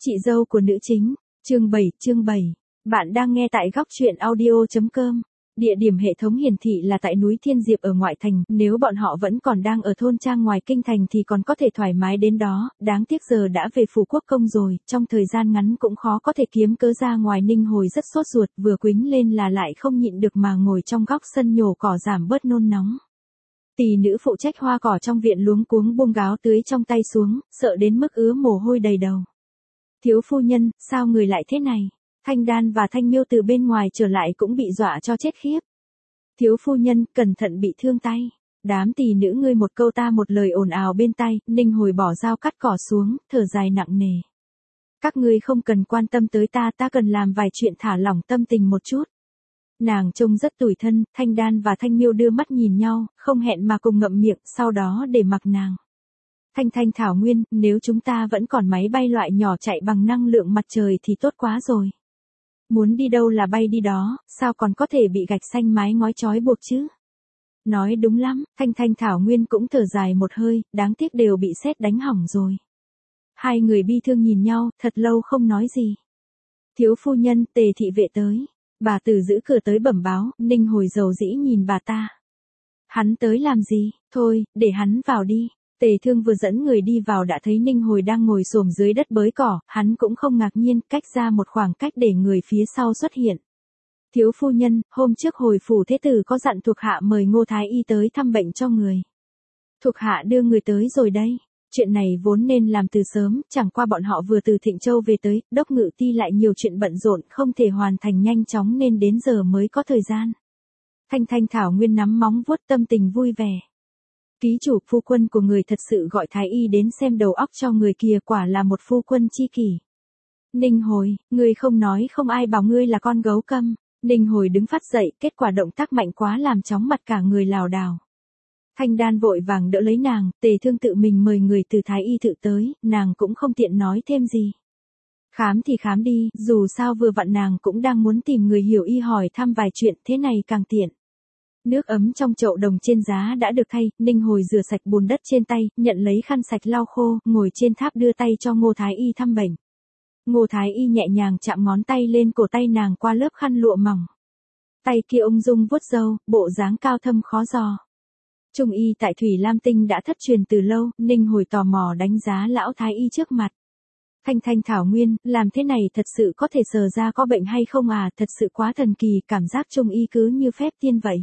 Chị dâu của nữ chính, chương 7. Bạn đang nghe tại góc truyện audio.com. Địa điểm hệ thống hiển thị là tại núi Thiên Diệp ở ngoại thành, nếu bọn họ vẫn còn đang ở thôn trang ngoài kinh thành thì còn có thể thoải mái đến đó, đáng tiếc giờ đã về phủ quốc công rồi, trong thời gian ngắn cũng khó có thể kiếm cớ ra ngoài. Ninh Hồi rất sốt ruột, vừa quýnh lên là lại không nhịn được mà ngồi trong góc sân nhổ cỏ giảm bớt nôn nóng. Tỷ nữ phụ trách hoa cỏ trong viện luống cuống buông gáo tưới trong tay xuống, sợ đến mức ứa mồ hôi đầy đầu. Thiếu phu nhân, sao người lại thế này? Thanh Đan và Thanh Miêu từ bên ngoài trở lại cũng bị dọa cho chết khiếp. Thiếu phu nhân, cẩn thận bị thương tay. Đám tỷ nữ ngươi một câu ta một lời ồn ào bên tai, Ninh Hồi bỏ dao cắt cỏ xuống, thở dài nặng nề. Các ngươi không cần quan tâm tới ta cần làm vài chuyện thả lỏng tâm tình một chút. Nàng trông rất tủi thân, Thanh Đan và Thanh Miêu đưa mắt nhìn nhau, không hẹn mà cùng ngậm miệng, sau đó để mặc nàng. Thanh Thảo Nguyên, nếu chúng ta vẫn còn máy bay loại nhỏ chạy bằng năng lượng mặt trời thì tốt quá rồi. Muốn đi đâu là bay đi đó, sao còn có thể bị gạch xanh mái ngói trói buộc chứ? Nói đúng lắm, Thanh Thảo Nguyên cũng thở dài một hơi, đáng tiếc đều bị sét đánh hỏng rồi. Hai người bi thương nhìn nhau, thật lâu không nói gì. Thiếu phu nhân, Tề thị vệ tới. Bà từ giữ cửa tới bẩm báo, Ninh Hồi dầu dĩ nhìn bà ta. Hắn tới làm gì? Thôi, để hắn vào đi. Tề Thương vừa dẫn người đi vào đã thấy Ninh Hồi đang ngồi xổm dưới đất bới cỏ, hắn cũng không ngạc nhiên, cách ra một khoảng cách để người phía sau xuất hiện. Thiếu phu nhân, hôm trước hồi phủ thế tử có dặn thuộc hạ mời Ngô Thái Y tới thăm bệnh cho người. Thuộc hạ đưa người tới rồi đây. Chuyện này vốn nên làm từ sớm, chẳng qua bọn họ vừa từ Thịnh Châu về tới, đốc ngự ti lại nhiều chuyện bận rộn, không thể hoàn thành nhanh chóng nên đến giờ mới có thời gian. Thanh Thảo Nguyên nắm móng vuốt tâm tình vui vẻ. Ký chủ, phu quân của người thật sự gọi Thái Y đến xem đầu óc cho người kia, quả là một phu quân chi kỷ. Ninh Hồi, ngươi không nói không ai bảo ngươi là con gấu câm. Ninh Hồi đứng phát dậy, kết quả động tác mạnh quá làm chóng mặt cả người lảo đảo. Thanh Đan vội vàng đỡ lấy nàng, Tề Thương tự mình mời người từ Thái Y thự tới, nàng cũng không tiện nói thêm gì. Khám thì khám đi, dù sao vừa vặn nàng cũng đang muốn tìm người hiểu y hỏi thăm vài chuyện, thế này càng tiện. Nước ấm trong chậu đồng trên giá đã được thay, Ninh Hồi rửa sạch bùn đất trên tay, nhận lấy khăn sạch lau khô, ngồi trên tháp đưa tay cho Ngô Thái Y thăm bệnh. Ngô Thái Y nhẹ nhàng chạm ngón tay lên cổ tay nàng qua lớp khăn lụa mỏng. Tay kia ung dung vuốt râu, bộ dáng cao thâm khó dò. Trung y tại Thủy Lam Tinh đã thất truyền từ lâu, Ninh Hồi tò mò đánh giá lão Thái Y trước mặt. Thanh Thảo Nguyên, làm thế này thật sự có thể sờ ra có bệnh hay không à, thật sự quá thần kỳ, cảm giác Trung y cứ như phép tiên vậy.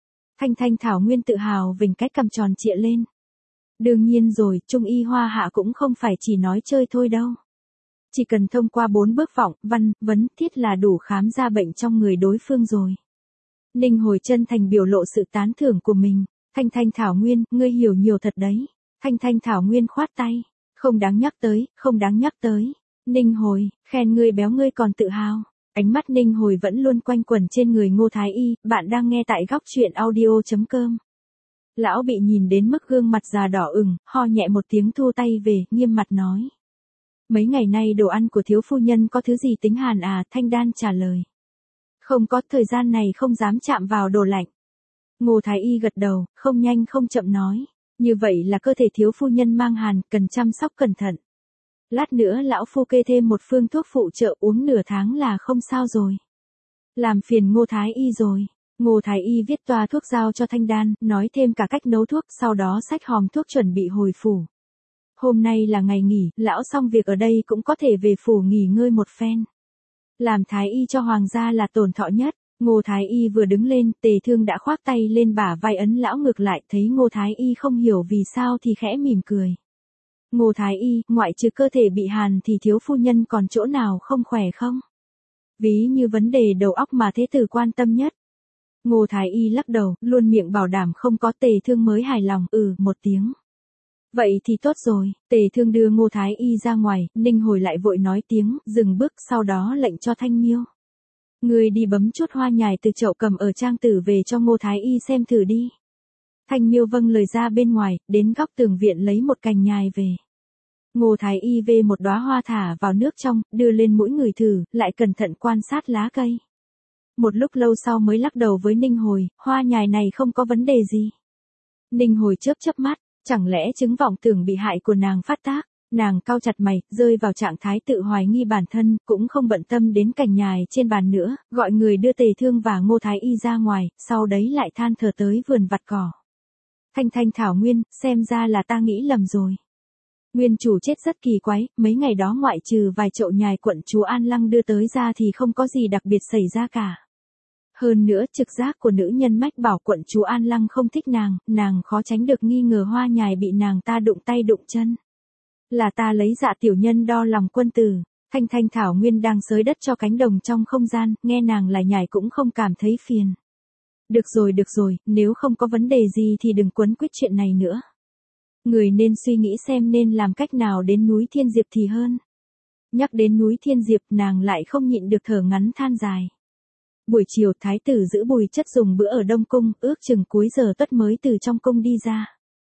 Thanh Thảo Nguyên tự hào vểnh cái cằm tròn trịa lên. Đương nhiên rồi, Trung y Hoa Hạ cũng không phải chỉ nói chơi thôi đâu. Chỉ cần thông qua 4 bước vọng, văn, vấn, thiết là đủ khám ra bệnh trong người đối phương rồi. Ninh Hồi chân thành biểu lộ sự tán thưởng của mình. Thanh Thảo Nguyên, ngươi hiểu nhiều thật đấy. Thanh Thảo Nguyên khoát tay. Không đáng nhắc tới, không đáng nhắc tới. Ninh Hồi, khen ngươi béo ngươi còn tự hào. Ánh mắt Ninh Hồi vẫn luôn quanh quẩn trên người Ngô Thái Y, bạn đang nghe tại góc truyện audio.com. Lão bị nhìn đến mức gương mặt già đỏ ửng, ho nhẹ một tiếng thu tay về, nghiêm mặt nói. Mấy ngày nay đồ ăn của thiếu phu nhân có thứ gì tính hàn à, Thanh Đan trả lời. Không có, thời gian này không dám chạm vào đồ lạnh. Ngô Thái Y gật đầu, không nhanh không chậm nói. Như vậy là cơ thể thiếu phu nhân mang hàn, cần chăm sóc cẩn thận. Lát nữa lão phu kê thêm một phương thuốc phụ trợ uống nửa tháng là không sao rồi. Làm phiền Ngô Thái Y rồi. Ngô Thái Y viết toa thuốc giao cho Thanh Đan, nói thêm cả cách nấu thuốc, sau đó xách hòm thuốc chuẩn bị hồi phủ. Hôm nay là ngày nghỉ, lão xong việc ở đây cũng có thể về phủ nghỉ ngơi một phen. Làm Thái Y cho hoàng gia là tổn thọ nhất. Ngô Thái Y vừa đứng lên, Tề Thương đã khoác tay lên bả vai ấn lão ngược lại, thấy Ngô Thái Y không hiểu vì sao thì khẽ mỉm cười. Ngô Thái Y, ngoại trừ cơ thể bị hàn thì thiếu phu nhân còn chỗ nào không khỏe không? Ví như vấn đề đầu óc mà thế tử quan tâm nhất. Ngô Thái Y lắc đầu, luôn miệng bảo đảm không có. Tề Thương mới hài lòng, một tiếng. Vậy thì tốt rồi, Tề Thương đưa Ngô Thái Y ra ngoài, Ninh Hồi lại vội nói tiếng, dừng bước, sau đó lệnh cho Thanh Miêu. Người đi bấm chút hoa nhài từ chậu cầm ở trang tử về cho Ngô Thái Y xem thử đi. Thanh Miêu vâng lời ra bên ngoài, đến góc tường viện lấy một cành nhài về. Ngô Thái Y vê một đóa hoa thả vào nước trong, đưa lên mũi người thử, lại cẩn thận quan sát lá cây. Một lúc lâu sau mới lắc đầu với Ninh Hồi, hoa nhài này không có vấn đề gì. Ninh Hồi chớp chớp mắt, chẳng lẽ chứng vọng tưởng bị hại của nàng phát tác. Nàng cau chặt mày, rơi vào trạng thái tự hoài nghi bản thân, cũng không bận tâm đến cành nhài trên bàn nữa, gọi người đưa Tề Thương và Ngô Thái Y ra ngoài, sau đấy lại than thở tới vườn vặt cỏ. Thanh Thanh thảo Nguyên, xem ra là ta nghĩ lầm rồi. Nguyên chủ chết rất kỳ quái, mấy ngày đó ngoại trừ vài chậu nhài quận chúa An Lăng đưa tới ra thì không có gì đặc biệt xảy ra cả. Hơn nữa trực giác của nữ nhân mách bảo quận chúa An Lăng không thích nàng khó tránh được nghi ngờ hoa nhài bị nàng ta đụng tay đụng chân. Là ta lấy dạ tiểu nhân đo lòng quân tử. Thanh Thanh thảo Nguyên đang xới đất cho cánh đồng trong không gian, nghe nàng lại nhải cũng không cảm thấy phiền. Được rồi, nếu không có vấn đề gì thì đừng quấn quýt chuyện này nữa. Người nên suy nghĩ xem nên làm cách nào đến núi Thiên Diệp thì hơn. Nhắc đến núi Thiên Diệp nàng lại không nhịn được thở ngắn than dài. Buổi chiều thái tử giữ Bùi Chất dùng bữa ở Đông Cung, ước chừng cuối giờ tuất mới từ trong cung đi ra.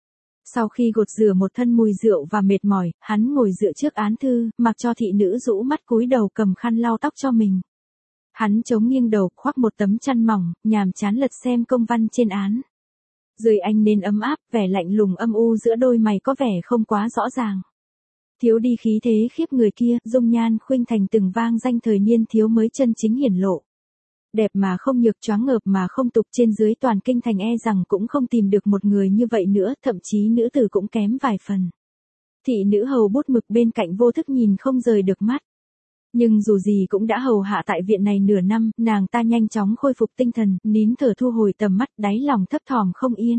Sau khi gột rửa một thân mùi rượu và mệt mỏi, hắn ngồi dựa trước án thư, mặc cho thị nữ rũ mắt cúi đầu cầm khăn lau tóc cho mình. Hắn chống nghiêng đầu, khoác một tấm chăn mỏng, nhàm chán lật xem công văn trên án. Dưới ánh nến ấm áp, vẻ lạnh lùng âm u giữa đôi mày có vẻ không quá rõ ràng. Thiếu đi khí thế khiếp người kia, dung nhan khuynh thành từng vang danh thời niên thiếu mới chân chính hiển lộ. Đẹp mà không nhược, choáng ngợp mà không tục, trên dưới toàn kinh thành e rằng cũng không tìm được một người như vậy nữa, thậm chí nữ tử cũng kém vài phần. Thị nữ hầu bút mực bên cạnh vô thức nhìn không rời được mắt. Nhưng dù gì cũng đã hầu hạ tại viện này nửa năm, nàng ta nhanh chóng khôi phục tinh thần, nín thở thu hồi tầm mắt, đáy lòng thấp thỏm không yên.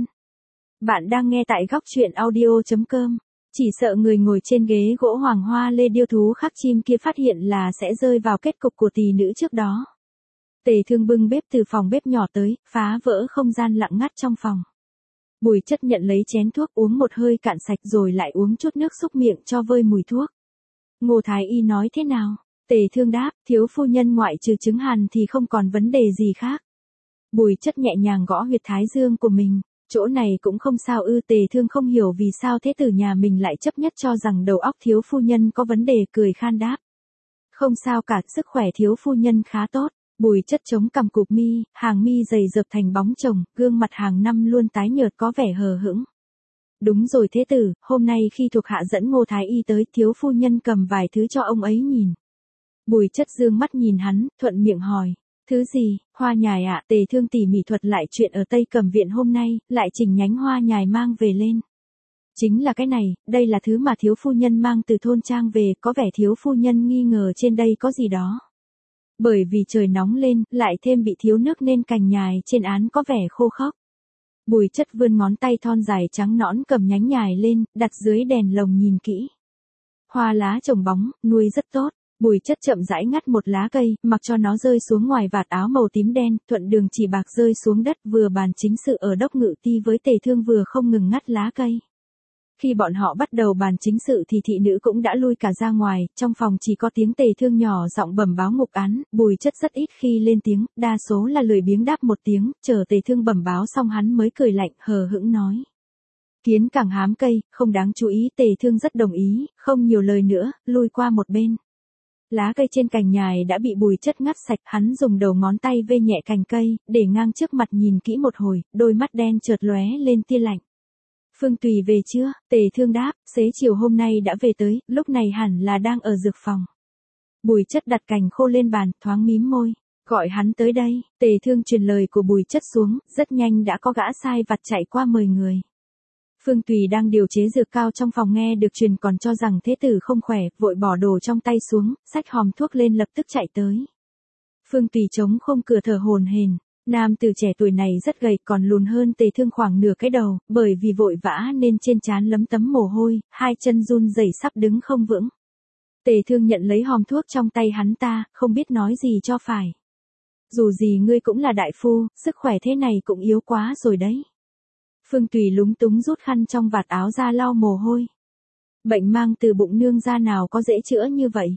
Bạn đang nghe tại góc truyện audio.com. Chỉ sợ người ngồi trên ghế gỗ hoàng hoa lê điêu thú khắc chim kia phát hiện là sẽ rơi vào kết cục của tỷ nữ trước đó. Tề Thương bưng bếp từ phòng bếp nhỏ tới, phá vỡ không gian lặng ngắt trong phòng. Bùi Chất nhận lấy chén thuốc uống một hơi cạn sạch rồi lại uống chút nước xúc miệng cho vơi mùi thuốc. Ngô Thái Y nói thế nào? Tề Thương đáp, thiếu phu nhân ngoại trừ chứng hàn thì không còn vấn đề gì khác. Bùi Chất nhẹ nhàng gõ huyệt thái dương của mình, chỗ này cũng không sao ư. Tề Thương không hiểu vì sao thế tử nhà mình lại chấp nhất cho rằng đầu óc thiếu phu nhân có vấn đề, cười khan đáp. Không sao cả, sức khỏe thiếu phu nhân khá tốt. Bùi Chất chống cằm cụp mi, hàng mi dày dợp thành bóng chồng, gương mặt hàng năm luôn tái nhợt có vẻ hờ hững. Đúng rồi thế tử, hôm nay khi thuộc hạ dẫn Ngô Thái Y tới, thiếu phu nhân cầm vài thứ cho ông ấy nhìn. Bùi Chất dương mắt nhìn hắn, thuận miệng hỏi, thứ gì? Hoa nhài ạ. Tề Thương tỉ mỉ thuật lại chuyện ở Tây Cẩm viện hôm nay, lại chỉnh nhánh hoa nhài mang về lên. Chính là cái này, đây là thứ mà thiếu phu nhân mang từ thôn trang về, có vẻ thiếu phu nhân nghi ngờ trên đây có gì đó. Bởi vì trời nóng lên, lại thêm bị thiếu nước nên cành nhài trên án có vẻ khô khốc. Bùi Chất vươn ngón tay thon dài trắng nõn cầm nhánh nhài lên, đặt dưới đèn lồng nhìn kỹ. Hoa lá trồng bóng, nuôi rất tốt. Bùi Chất chậm rãi ngắt một lá cây, mặc cho nó rơi xuống ngoài vạt áo màu tím đen, thuận đường chỉ bạc rơi xuống đất, vừa bàn chính sự ở Đốc Ngự Ti với Tề Thương vừa không ngừng ngắt lá cây. Khi bọn họ bắt đầu bàn chính sự thì thị nữ cũng đã lui cả ra ngoài, trong phòng chỉ có tiếng Tề Thương nhỏ giọng bẩm báo ngục án. Bùi Chất rất ít khi lên tiếng, đa số là lười biếng đáp một tiếng, chờ Tề Thương bẩm báo xong hắn mới cười lạnh, hờ hững nói. Kiến càng hám cây, không đáng chú ý. Tề Thương rất đồng ý, không nhiều lời nữa, lui qua một bên. Lá cây trên cành nhài đã bị Bùi Chất ngắt sạch, hắn dùng đầu ngón tay vê nhẹ cành cây, để ngang trước mặt nhìn kỹ một hồi, đôi mắt đen chợt lóe lên tia lạnh. Phương Tùy về chưa? Tề Thương đáp, xế chiều hôm nay đã về tới, lúc này hẳn là đang ở dược phòng. Bùi Chất đặt cành khô lên bàn, thoáng mím môi, gọi hắn tới đây. Tề Thương truyền lời của Bùi Chất xuống, rất nhanh đã có gã sai vặt chạy qua mời người. Phương Tùy đang điều chế dược cao trong phòng nghe được truyền còn cho rằng thế tử không khỏe, vội bỏ đồ trong tay xuống, xách hòm thuốc lên lập tức chạy tới. Phương Tùy chống khung cửa thở hổn hển. Nam tử trẻ tuổi này rất gầy, còn lùn hơn Tề Thương khoảng nửa cái đầu, bởi vì vội vã nên trên trán lấm tấm mồ hôi, hai chân run rẩy sắp đứng không vững. Tề Thương nhận lấy hòm thuốc trong tay hắn ta, không biết nói gì cho phải. Dù gì ngươi cũng là đại phu, sức khỏe thế này cũng yếu quá rồi đấy. Phương Tùy lúng túng rút khăn trong vạt áo ra lau mồ hôi. Bệnh mang từ bụng nương ra nào có dễ chữa như vậy.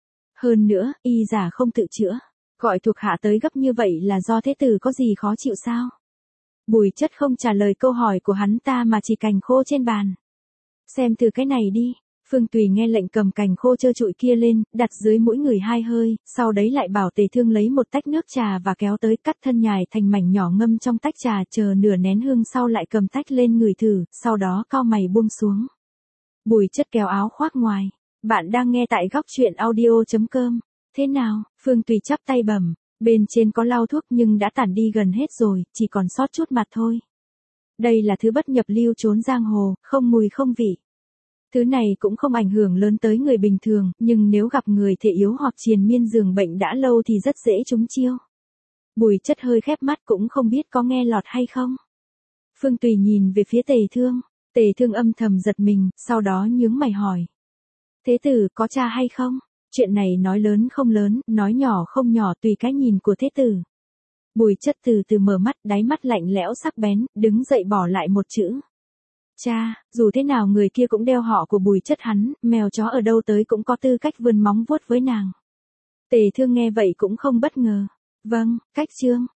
Hơn nữa, y giả không tự chữa. Gọi thuộc hạ tới gấp như vậy là do thế tử có gì khó chịu sao? Bùi Chất không trả lời câu hỏi của hắn ta mà chỉ cành khô trên bàn. Xem thử cái này đi. Phương Tùy nghe lệnh cầm cành khô trơ trụi kia lên, đặt dưới mũi người hai hơi, sau đấy lại bảo Tề Thương lấy một tách nước trà và kéo tới, cắt thân nhài thành mảnh nhỏ ngâm trong tách trà, chờ nửa nén hương sau lại cầm tách lên ngửi thử, sau đó cau mày buông xuống. Bùi Chất kéo áo khoác ngoài. Bạn đang nghe tại góc chuyện audio.com. Thế nào? Phương Tùy chắp tay bẩm. Bên trên có lau thuốc nhưng đã tản đi gần hết rồi, chỉ còn sót chút mặt thôi. Đây là thứ bất nhập lưu trốn giang hồ, không mùi không vị. Thứ này cũng không ảnh hưởng lớn tới người bình thường, nhưng nếu gặp người thể yếu hoặc triền miên giường bệnh đã lâu thì rất dễ trúng chiêu. Bùi Chất hơi khép mắt cũng không biết có nghe lọt hay không. Phương Tùy nhìn về phía Tề Thương. Tề Thương âm thầm giật mình, sau đó nhướng mày hỏi. Thế tử có cha hay không? Chuyện này nói lớn không lớn, nói nhỏ không nhỏ tùy cái nhìn của thế tử. Bùi Chất từ từ mở mắt, đáy mắt lạnh lẽo sắc bén, đứng dậy bỏ lại một chữ. Cha, dù thế nào người kia cũng đeo họ của Bùi Chất hắn, mèo chó ở đâu tới cũng có tư cách vươn móng vuốt với nàng. Tề Thương nghe vậy cũng không bất ngờ. Vâng, cách trương.